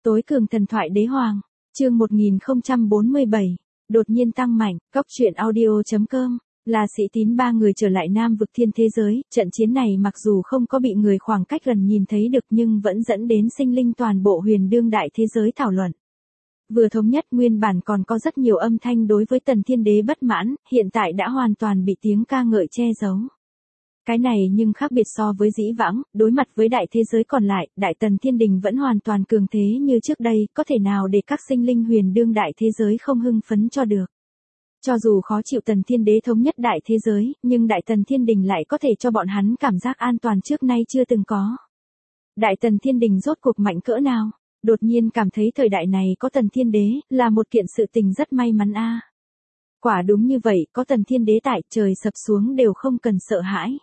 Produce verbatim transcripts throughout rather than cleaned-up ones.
Tối cường thần thoại đế hoàng, chương một nghìn không trăm bốn mươi bảy, đột nhiên tăng mạnh, cóc truyện audio chấm com, là Sĩ Tín ba người trở lại Nam vực thiên thế giới, trận chiến này mặc dù không có bị người khoảng cách gần nhìn thấy được nhưng vẫn dẫn đến sinh linh toàn bộ huyền đương đại thế giới thảo luận. Vừa thống nhất nguyên bản còn có rất nhiều âm thanh đối với Tần Thiên Đế bất mãn, hiện tại đã hoàn toàn bị tiếng ca ngợi che giấu. Cái này nhưng khác biệt so với dĩ vãng, đối mặt với đại thế giới còn lại, Đại Tần Thiên Đình vẫn hoàn toàn cường thế như trước đây, có thể nào để các sinh linh huyền đương đại thế giới không hưng phấn cho được. Cho dù khó chịu Tần Thiên Đế thống nhất đại thế giới, nhưng Đại Tần Thiên Đình lại có thể cho bọn hắn cảm giác an toàn trước nay chưa từng có. Đại Tần Thiên Đình rốt cuộc mạnh cỡ nào? Đột nhiên cảm thấy thời đại này có Tần Thiên Đế, là một kiện sự tình rất may mắn a. Quả đúng như vậy, có Tần Thiên Đế tại, trời sập xuống đều không cần sợ hãi.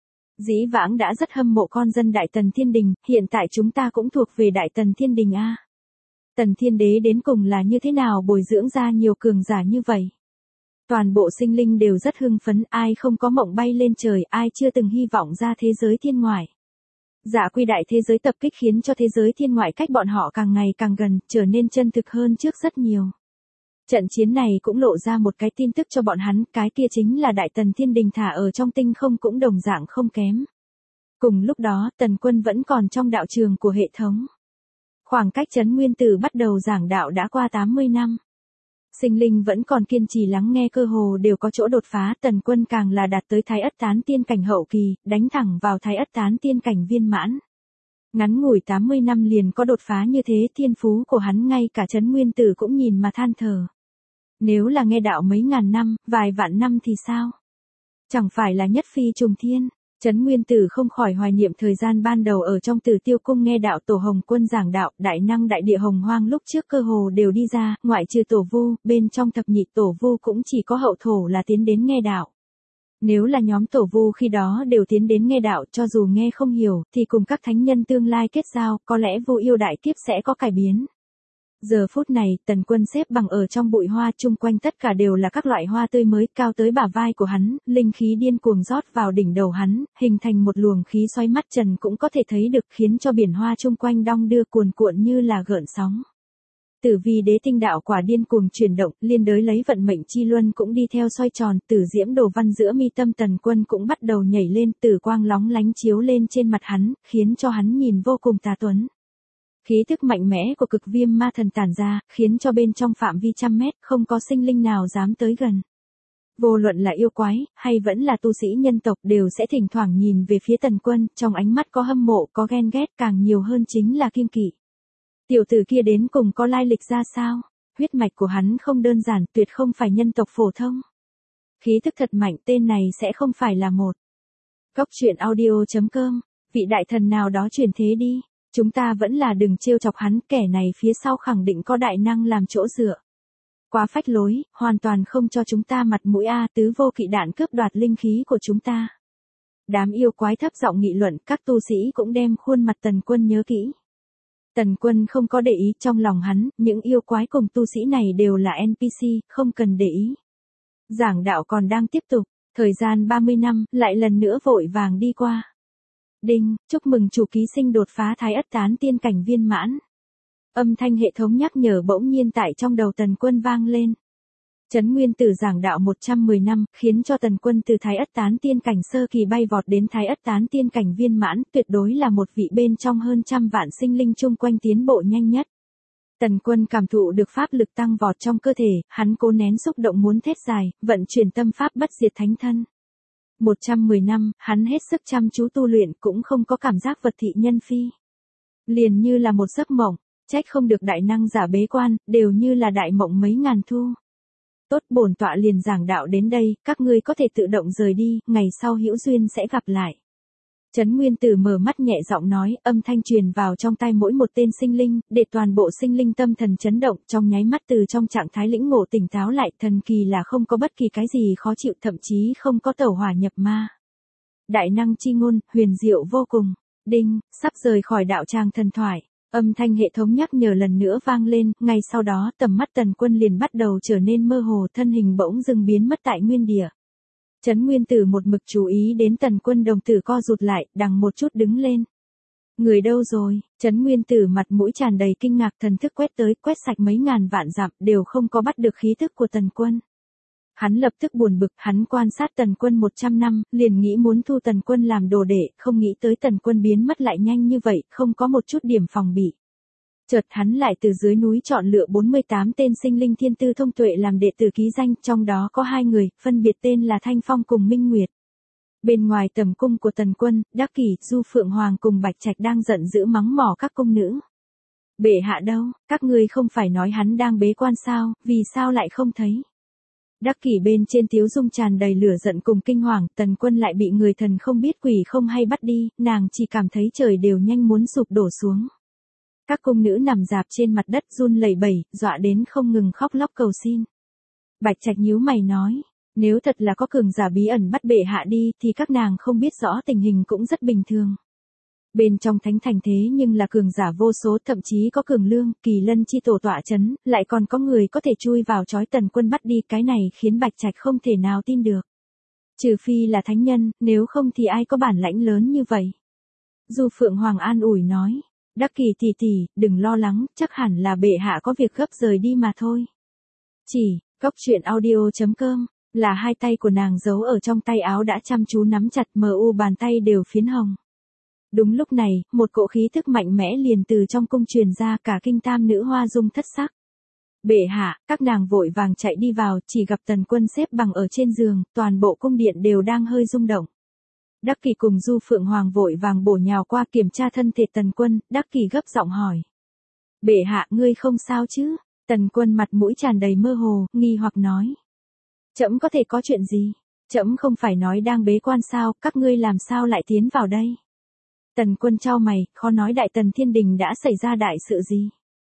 Dĩ vãng đã rất hâm mộ con dân Đại Tần Thiên Đình, hiện tại chúng ta cũng thuộc về Đại Tần Thiên Đình a. Tần Thiên Đế đến cùng là như thế nào bồi dưỡng ra nhiều cường giả như vậy? Toàn bộ sinh linh đều rất hưng phấn, ai không có mộng bay lên trời, ai chưa từng hy vọng ra thế giới thiên ngoại. Dạ quy đại thế giới tập kích khiến cho thế giới thiên ngoại cách bọn họ càng ngày càng gần, trở nên chân thực hơn trước rất nhiều. Trận chiến này cũng lộ ra một cái tin tức cho bọn hắn, cái kia chính là Đại Tần Thiên Đình thả ở trong tinh không cũng đồng dạng không kém. Cùng lúc đó, Tần Quân vẫn còn trong đạo trường của hệ thống. Khoảng cách Trấn Nguyên Tử bắt đầu giảng đạo đã qua tám mươi năm. Sinh linh vẫn còn kiên trì lắng nghe, cơ hồ đều có chỗ đột phá, Tần Quân càng là đạt tới Thái Ất Tán Tiên cảnh hậu kỳ, đánh thẳng vào Thái Ất Tán Tiên cảnh viên mãn. Ngắn ngủi tám mươi năm liền có đột phá như thế, thiên phú của hắn ngay cả Trấn Nguyên Tử cũng nhìn mà than thở. Nếu là nghe đạo mấy ngàn năm, vài vạn năm thì sao? Chẳng phải là nhất phi trùng thiên? Trấn Nguyên Tử không khỏi hoài niệm thời gian ban đầu ở trong Tử Tiêu Cung nghe đạo Tổ Hồng Quân giảng đạo, đại năng đại địa hồng hoang lúc trước cơ hồ đều đi ra, ngoại trừ Tổ Vu, bên trong thập nhị Tổ Vu cũng chỉ có hậu thổ là tiến đến nghe đạo. Nếu là nhóm Tổ Vu khi đó đều tiến đến nghe đạo, cho dù nghe không hiểu, thì cùng các thánh nhân tương lai kết giao, có lẽ Vu yêu đại kiếp sẽ có cải biến. Giờ phút này, Tần Quân xếp bằng ở trong bụi hoa, chung quanh tất cả đều là các loại hoa tươi mới, cao tới bả vai của hắn, linh khí điên cuồng rót vào đỉnh đầu hắn, hình thành một luồng khí xoáy mắt trần cũng có thể thấy được, khiến cho biển hoa chung quanh đong đưa cuồn cuộn như là gợn sóng. Tử Vi Đế tinh đạo quả điên cuồng chuyển động, liên đới lấy vận mệnh chi luân cũng đi theo xoay tròn, tử diễm đồ văn giữa mi tâm Tần Quân cũng bắt đầu nhảy lên, tử quang lóng lánh chiếu lên trên mặt hắn, khiến cho hắn nhìn vô cùng tà tuấn. Khí thức mạnh mẽ của cực viêm ma thần tản ra, khiến cho bên trong phạm vi trăm mét không có sinh linh nào dám tới gần. Vô luận là yêu quái, hay vẫn là tu sĩ nhân tộc đều sẽ thỉnh thoảng nhìn về phía Tần Quân, trong ánh mắt có hâm mộ, có ghen ghét, càng nhiều hơn chính là kiêng kỵ. Tiểu tử kia đến cùng có lai lịch ra sao? Huyết mạch của hắn không đơn giản, tuyệt không phải nhân tộc phổ thông. Khí thức thật mạnh, tên này sẽ không phải là một. Cóc truyện audio chấm com, vị đại thần nào đó chuyển thế đi. Chúng ta vẫn là đừng trêu chọc hắn, kẻ này phía sau khẳng định có đại năng làm chỗ dựa. Quá phách lối, hoàn toàn không cho chúng ta mặt mũi a, tứ vô kỵ đạn cướp đoạt linh khí của chúng ta. Đám yêu quái thấp giọng nghị luận, các tu sĩ cũng đem khuôn mặt Tần Quân nhớ kỹ. Tần Quân không có để ý, trong lòng hắn, những yêu quái cùng tu sĩ này đều là en pê xê, không cần để ý. Giảng đạo còn đang tiếp tục, thời gian ba mươi năm, lại lần nữa vội vàng đi qua. Đinh, chúc mừng chủ ký sinh đột phá Thái Ất Tán Tiên cảnh viên mãn. Âm thanh hệ thống nhắc nhở bỗng nhiên tại trong đầu Tần Quân vang lên. Trấn Nguyên Tử giảng đạo một trăm mười năm, khiến cho Tần Quân từ Thái Ất Tán Tiên cảnh sơ kỳ bay vọt đến Thái Ất Tán Tiên cảnh viên mãn, tuyệt đối là một vị bên trong hơn trăm vạn sinh linh chung quanh tiến bộ nhanh nhất. Tần Quân cảm thụ được pháp lực tăng vọt trong cơ thể, hắn cố nén xúc động muốn thét dài, vận chuyển tâm pháp bất diệt thánh thân. một trăm mười năm, hắn hết sức chăm chú tu luyện cũng không có cảm giác vật thị nhân phi. Liền như là một giấc mộng, trách không được đại năng giả bế quan, đều như là đại mộng mấy ngàn thu. Tốt, bổn tọa liền giảng đạo đến đây, các ngươi có thể tự động rời đi, ngày sau hữu duyên sẽ gặp lại. Trấn Nguyên Tử mở mắt nhẹ giọng nói, âm thanh truyền vào trong tai mỗi một tên sinh linh, để toàn bộ sinh linh tâm thần chấn động, trong nháy mắt từ trong trạng thái lĩnh ngộ tỉnh táo lại, thần kỳ là không có bất kỳ cái gì khó chịu, thậm chí không có tẩu hỏa nhập ma. Đại năng chi ngôn, huyền diệu vô cùng. Đinh, sắp rời khỏi đạo tràng thần thoại. Âm thanh hệ thống nhắc nhở lần nữa vang lên, ngay sau đó tầm mắt Tần Quân liền bắt đầu trở nên mơ hồ, thân hình bỗng dưng biến mất tại nguyên địa. Trấn Nguyên Tử một mực chú ý đến Tần Quân, đồng tử co rụt lại, đằng một chút đứng lên. Người đâu rồi? Trấn Nguyên Tử mặt mũi tràn đầy kinh ngạc, thần thức quét tới, quét sạch mấy ngàn vạn dặm, đều không có bắt được khí tức của Tần Quân. Hắn lập tức buồn bực, hắn quan sát Tần Quân một trăm năm, liền nghĩ muốn thu Tần Quân làm đồ đệ, không nghĩ tới Tần Quân biến mất lại nhanh như vậy, không có một chút điểm phòng bị. Chợt hắn lại từ dưới núi chọn lựa bốn mươi tám tên sinh linh thiên tư thông tuệ làm đệ tử ký danh, trong đó có hai người, phân biệt tên là Thanh Phong cùng Minh Nguyệt. Bên ngoài tầm cung của Tần Quân, Đắc Kỷ, Du Phượng Hoàng cùng Bạch Trạch đang giận dữ mắng mỏ các cung nữ. Bệ hạ đâu, các ngươi không phải nói hắn đang bế quan sao, vì sao lại không thấy? Đắc Kỷ bên trên tiếu dung tràn đầy lửa giận cùng kinh hoàng, Tần Quân lại bị người thần không biết quỷ không hay bắt đi, nàng chỉ cảm thấy trời đều nhanh muốn sụp đổ xuống. Các cung nữ nằm rạp trên mặt đất run lẩy bẩy, dọa đến không ngừng khóc lóc cầu xin. Bạch Trạch nhíu mày nói, nếu thật là có cường giả bí ẩn bắt bệ hạ đi thì các nàng không biết rõ tình hình cũng rất bình thường. Bên trong thánh thành thế nhưng là cường giả vô số, thậm chí có cường lương, kỳ lân chi tổ tọa chấn, lại còn có người có thể chui vào trói Tần Quân bắt đi, cái này khiến Bạch Trạch không thể nào tin được. Trừ phi là thánh nhân, nếu không thì ai có bản lãnh lớn như vậy. Du Phượng Hoàng an ủi nói, Đắc Kỷ tỷ tỷ, đừng lo lắng, chắc hẳn là bệ hạ có việc gấp rời đi mà thôi. Chỉ, cốc truyện audio chấm com, là hai tay của nàng giấu ở trong tay áo đã chăm chú nắm chặt, mờ u bàn tay đều phiến hồng. Đúng lúc này, một cỗ khí thức mạnh mẽ liền từ trong cung truyền ra, cả kinh tam nữ hoa dung thất sắc. Bệ hạ, các nàng vội vàng chạy đi vào, chỉ gặp Tần Quân xếp bằng ở trên giường, toàn bộ cung điện đều đang hơi rung động. Đắc Kỷ cùng Du Phượng Hoàng vội vàng bổ nhào qua kiểm tra thân thể Tần Quân, Đắc Kỷ gấp giọng hỏi. Bệ hạ, ngươi không sao chứ? Tần Quân mặt mũi tràn đầy mơ hồ, nghi hoặc nói. Trẫm có thể có chuyện gì? Trẫm không phải nói đang bế quan sao, các ngươi làm sao lại tiến vào đây? Tần Quân chau mày, khó nói Đại Tần Thiên Đình đã xảy ra đại sự gì?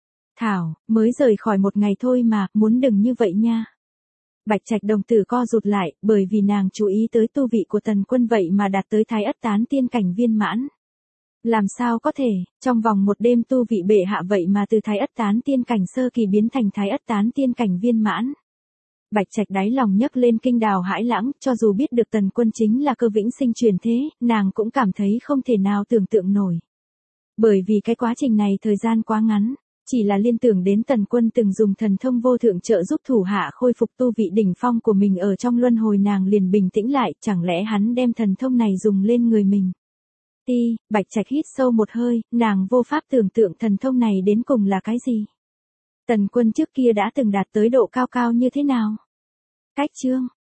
Thảo, mới rời khỏi một ngày thôi mà, muốn đừng như vậy nha. Bạch Trạch đồng tử co rụt lại, bởi vì nàng chú ý tới tu vị của Tần Quân vậy mà đạt tới Thái Ất Tán Tiên cảnh viên mãn. Làm sao có thể, trong vòng một đêm tu vị bệ hạ vậy mà từ Thái Ất Tán Tiên cảnh sơ kỳ biến thành Thái Ất Tán Tiên cảnh viên mãn. Bạch Trạch đáy lòng nhấc lên kinh đào hãi lãng, cho dù biết được Tần Quân chính là Cơ Vĩnh Sinh truyền thế, nàng cũng cảm thấy không thể nào tưởng tượng nổi. Bởi vì cái quá trình này thời gian quá ngắn, chỉ là liên tưởng đến Tần Quân từng dùng thần thông vô thượng trợ giúp thủ hạ khôi phục tu vị đỉnh phong của mình ở trong luân hồi, nàng liền bình tĩnh lại, chẳng lẽ hắn đem thần thông này dùng lên người mình. Ti, Bạch Trạch hít sâu một hơi, nàng vô pháp tưởng tượng thần thông này đến cùng là cái gì. Tần Quân trước kia đã từng đạt tới độ cao cao như thế nào? Cách chương